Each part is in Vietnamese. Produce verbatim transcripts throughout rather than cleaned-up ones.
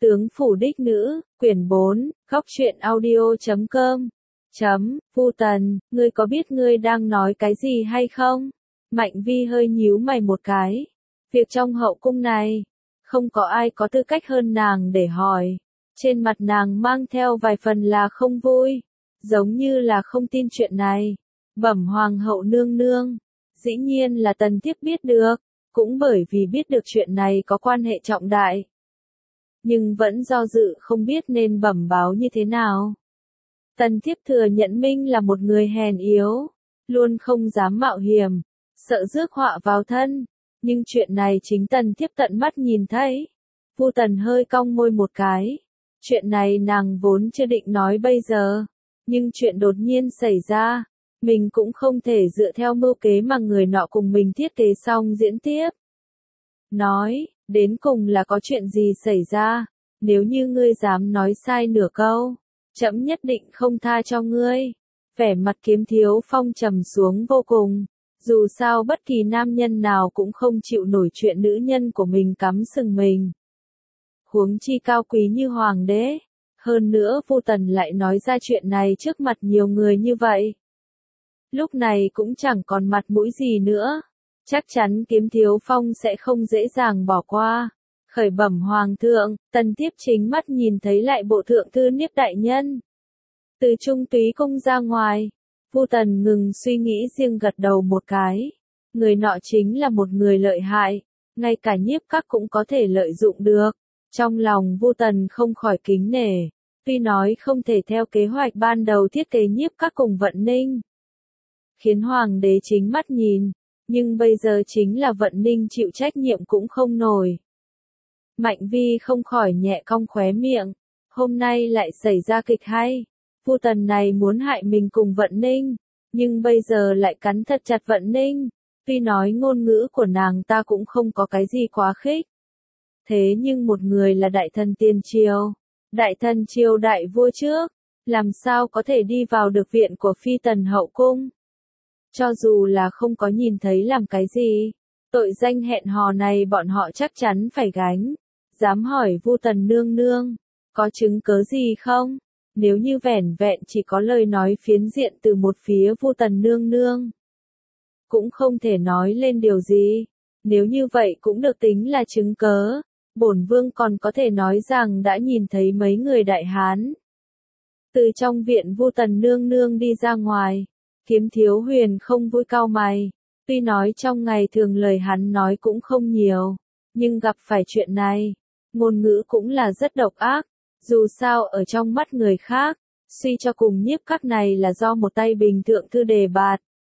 Tướng phủ đích nữ, quyển bốn, góc truyện audio chấm com. Chấm, Vu Tần, ngươi có biết ngươi đang nói cái gì hay không? Mạnh Vi hơi nhíu mày một cái. Việc trong hậu cung này, không có ai có tư cách hơn nàng để hỏi. Trên mặt nàng mang theo vài phần là không vui, giống như là không tin chuyện này. Bẩm hoàng hậu nương nương, dĩ nhiên là Tần thiếp biết được, cũng bởi vì biết được chuyện này có quan hệ trọng đại. Nhưng vẫn do dự không biết nên bẩm báo như thế nào. Tần thiếp thừa nhận Minh là một người hèn yếu, luôn không dám mạo hiểm, sợ rước họa vào thân, nhưng chuyện này chính Tần thiếp tận mắt nhìn thấy. Vu Tần hơi cong môi một cái, chuyện này nàng vốn chưa định nói bây giờ, nhưng chuyện đột nhiên xảy ra, mình cũng không thể dựa theo mưu kế mà người nọ cùng mình thiết kế xong diễn tiếp. Nói, đến cùng là có chuyện gì xảy ra, nếu như ngươi dám nói sai nửa câu, trẫm nhất định không tha cho ngươi. Vẻ mặt Kiếm Thiếu Phong trầm xuống vô cùng, dù sao bất kỳ nam nhân nào cũng không chịu nổi chuyện nữ nhân của mình cắm sừng mình. Huống chi cao quý như hoàng đế, hơn nữa Vu Tần lại nói ra chuyện này trước mặt nhiều người như vậy. Lúc này cũng chẳng còn mặt mũi gì nữa. Chắc chắn Kiếm Thiếu Phong sẽ không dễ dàng bỏ qua. Khởi bẩm hoàng thượng, Tần thiếp chính mắt nhìn thấy lại bộ thượng thư Niếp đại nhân. Từ Trung Túy cung ra ngoài, Vu Tần ngừng suy nghĩ riêng gật đầu một cái. Người nọ chính là một người lợi hại, ngay cả Nhiếp Các cũng có thể lợi dụng được. Trong lòng Vu Tần không khỏi kính nể, tuy nói không thể theo kế hoạch ban đầu thiết kế Nhiếp Các cùng Vận Ninh, khiến hoàng đế chính mắt nhìn. Nhưng bây giờ chính là Vận Ninh chịu trách nhiệm cũng không nổi. Mạnh Vi không khỏi nhẹ cong khóe miệng. Hôm nay lại xảy ra kịch hay. Vu Tần này muốn hại mình cùng Vận Ninh. Nhưng bây giờ lại cắn thật chặt Vận Ninh. Tuy nói ngôn ngữ của nàng ta cũng không có cái gì quá khích. Thế nhưng một người là đại thần tiền triều. Đại thần triều đại vua trước. Làm sao có thể đi vào được viện của phi tần hậu cung. Cho dù là không có nhìn thấy làm cái gì, tội danh hẹn hò này bọn họ chắc chắn phải gánh. Dám hỏi Vu Tần nương nương, có chứng cớ gì không? Nếu như vẻn vẹn chỉ có lời nói phiến diện từ một phía Vu Tần nương nương, cũng không thể nói lên điều gì. Nếu như vậy cũng được tính là chứng cớ. Bổn vương còn có thể nói rằng đã nhìn thấy mấy người đại hán từ trong viện Vu Tần nương nương đi ra ngoài. Kiếm Thiếu Huyền không vui cau mày, tuy nói trong ngày thường lời hắn nói cũng không nhiều, nhưng gặp phải chuyện này, ngôn ngữ cũng là rất độc ác, dù sao ở trong mắt người khác, suy cho cùng Nhiếp Các này là do một tay bình thượng thư đề bạt.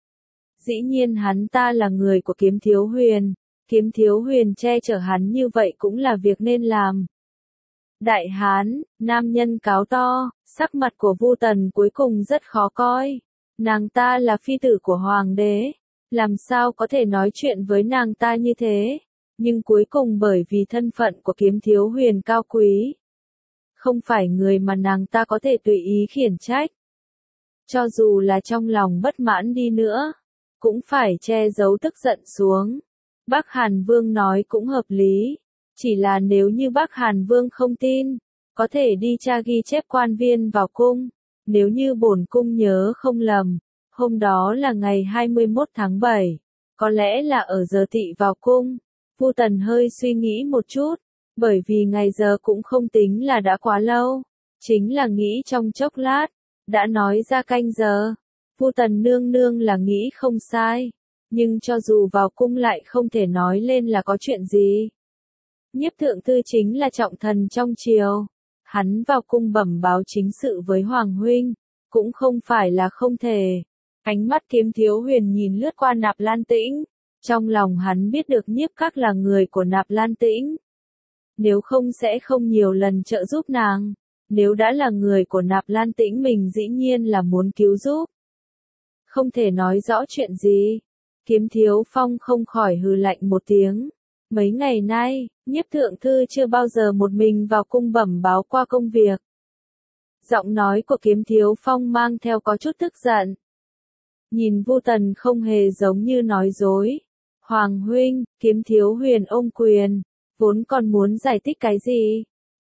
Dĩ nhiên hắn ta là người của Kiếm Thiếu Huyền, Kiếm Thiếu Huyền che chở hắn như vậy cũng là việc nên làm. Đại hán, nam nhân cáo to, sắc mặt của Vu Tần cuối cùng rất khó coi. Nàng ta là phi tử của hoàng đế, làm sao có thể nói chuyện với nàng ta như thế, nhưng cuối cùng bởi vì thân phận của Kiếm Thiếu Huyền cao quý, không phải người mà nàng ta có thể tùy ý khiển trách. Cho dù là trong lòng bất mãn đi nữa, cũng phải che giấu tức giận xuống. Bắc Hàn Vương nói cũng hợp lý, chỉ là nếu như Bắc Hàn Vương không tin, có thể đi tra ghi chép quan viên vào cung. Nếu như bổn cung nhớ không lầm, hôm đó là ngày hai mươi mốt tháng bảy, có lẽ là ở giờ tỵ vào cung. Vu Tần hơi suy nghĩ một chút, bởi vì ngày giờ cũng không tính là đã quá lâu, chính là nghĩ trong chốc lát, đã nói ra canh giờ. Vu Tần nương nương là nghĩ không sai, nhưng cho dù vào cung lại không thể nói lên là có chuyện gì. Nhiếp thượng thư chính là trọng thần trong triều. Hắn vào cung bẩm báo chính sự với Hoàng huynh, cũng không phải là không thể. Ánh mắt Kiếm Thiếu Huyền nhìn lướt qua Nạp Lan Tĩnh, trong lòng hắn biết được Nhiếp Các là người của Nạp Lan Tĩnh. Nếu không sẽ không nhiều lần trợ giúp nàng, nếu đã là người của Nạp Lan Tĩnh mình dĩ nhiên là muốn cứu giúp. Không thể nói rõ chuyện gì, Kiếm Thiếu Phong không khỏi hừ lạnh một tiếng. Mấy ngày nay, Nhiếp thượng thư chưa bao giờ một mình vào cung bẩm báo qua công việc. Giọng nói của Kiếm Thiếu Phong mang theo có chút tức giận. Nhìn Vu Tần không hề giống như nói dối. Hoàng huynh, Kiếm Thiếu Huyền ôm quyền, vốn còn muốn giải thích cái gì,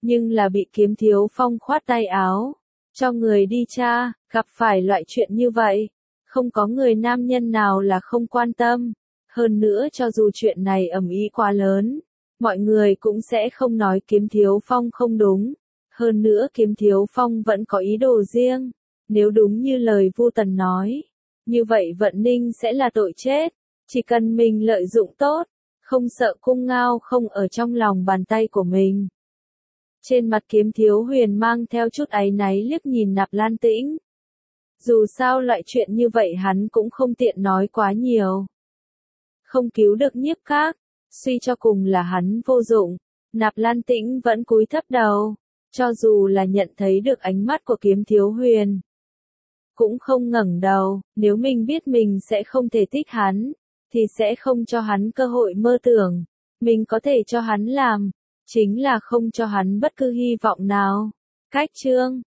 Nhưng là bị Kiếm Thiếu Phong khoát tay áo, cho người đi tra, gặp phải loại chuyện như vậy, không có người nam nhân nào là không quan tâm. Hơn nữa cho dù chuyện này ầm ĩ quá lớn, mọi người cũng sẽ không nói Kiếm Thiếu Phong không đúng. Hơn nữa Kiếm Thiếu Phong vẫn có ý đồ riêng. Nếu đúng như lời Vu Tần nói, như vậy Vận Ninh sẽ là tội chết. Chỉ cần mình lợi dụng tốt, không sợ cung ngao không ở trong lòng bàn tay của mình. Trên mặt Kiếm Thiếu Huyền mang theo chút áy náy liếc nhìn Nạp Lan Tĩnh. Dù sao loại chuyện như vậy hắn cũng không tiện nói quá nhiều. Không cứu được Nhiếp Các, suy cho cùng là hắn vô dụng. Nạp Lan Tĩnh vẫn cúi thấp đầu, cho dù là nhận thấy được ánh mắt của Kiếm Thiếu Huyền, cũng không ngẩng đầu. Nếu mình biết mình sẽ không thể thích hắn, thì sẽ không cho hắn cơ hội mơ tưởng. Mình có thể cho hắn làm, chính là không cho hắn bất cứ hy vọng nào. Cách chương